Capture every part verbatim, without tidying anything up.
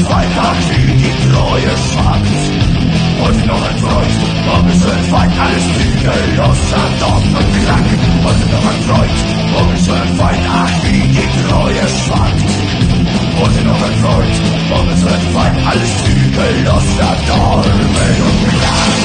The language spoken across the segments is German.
Feind nach wie die Treue schwankt. Und noch ein Freund, um es wird Feind, alles zügellos, verdorben und krank. Und noch ein Freund, um es wird Feind, ach wie die Treue schwankt. Und noch ein Freund, um es wird Feind, alles zügellos, verdorben und krank.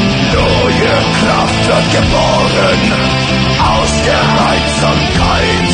Geboren aus der Einsamkeit.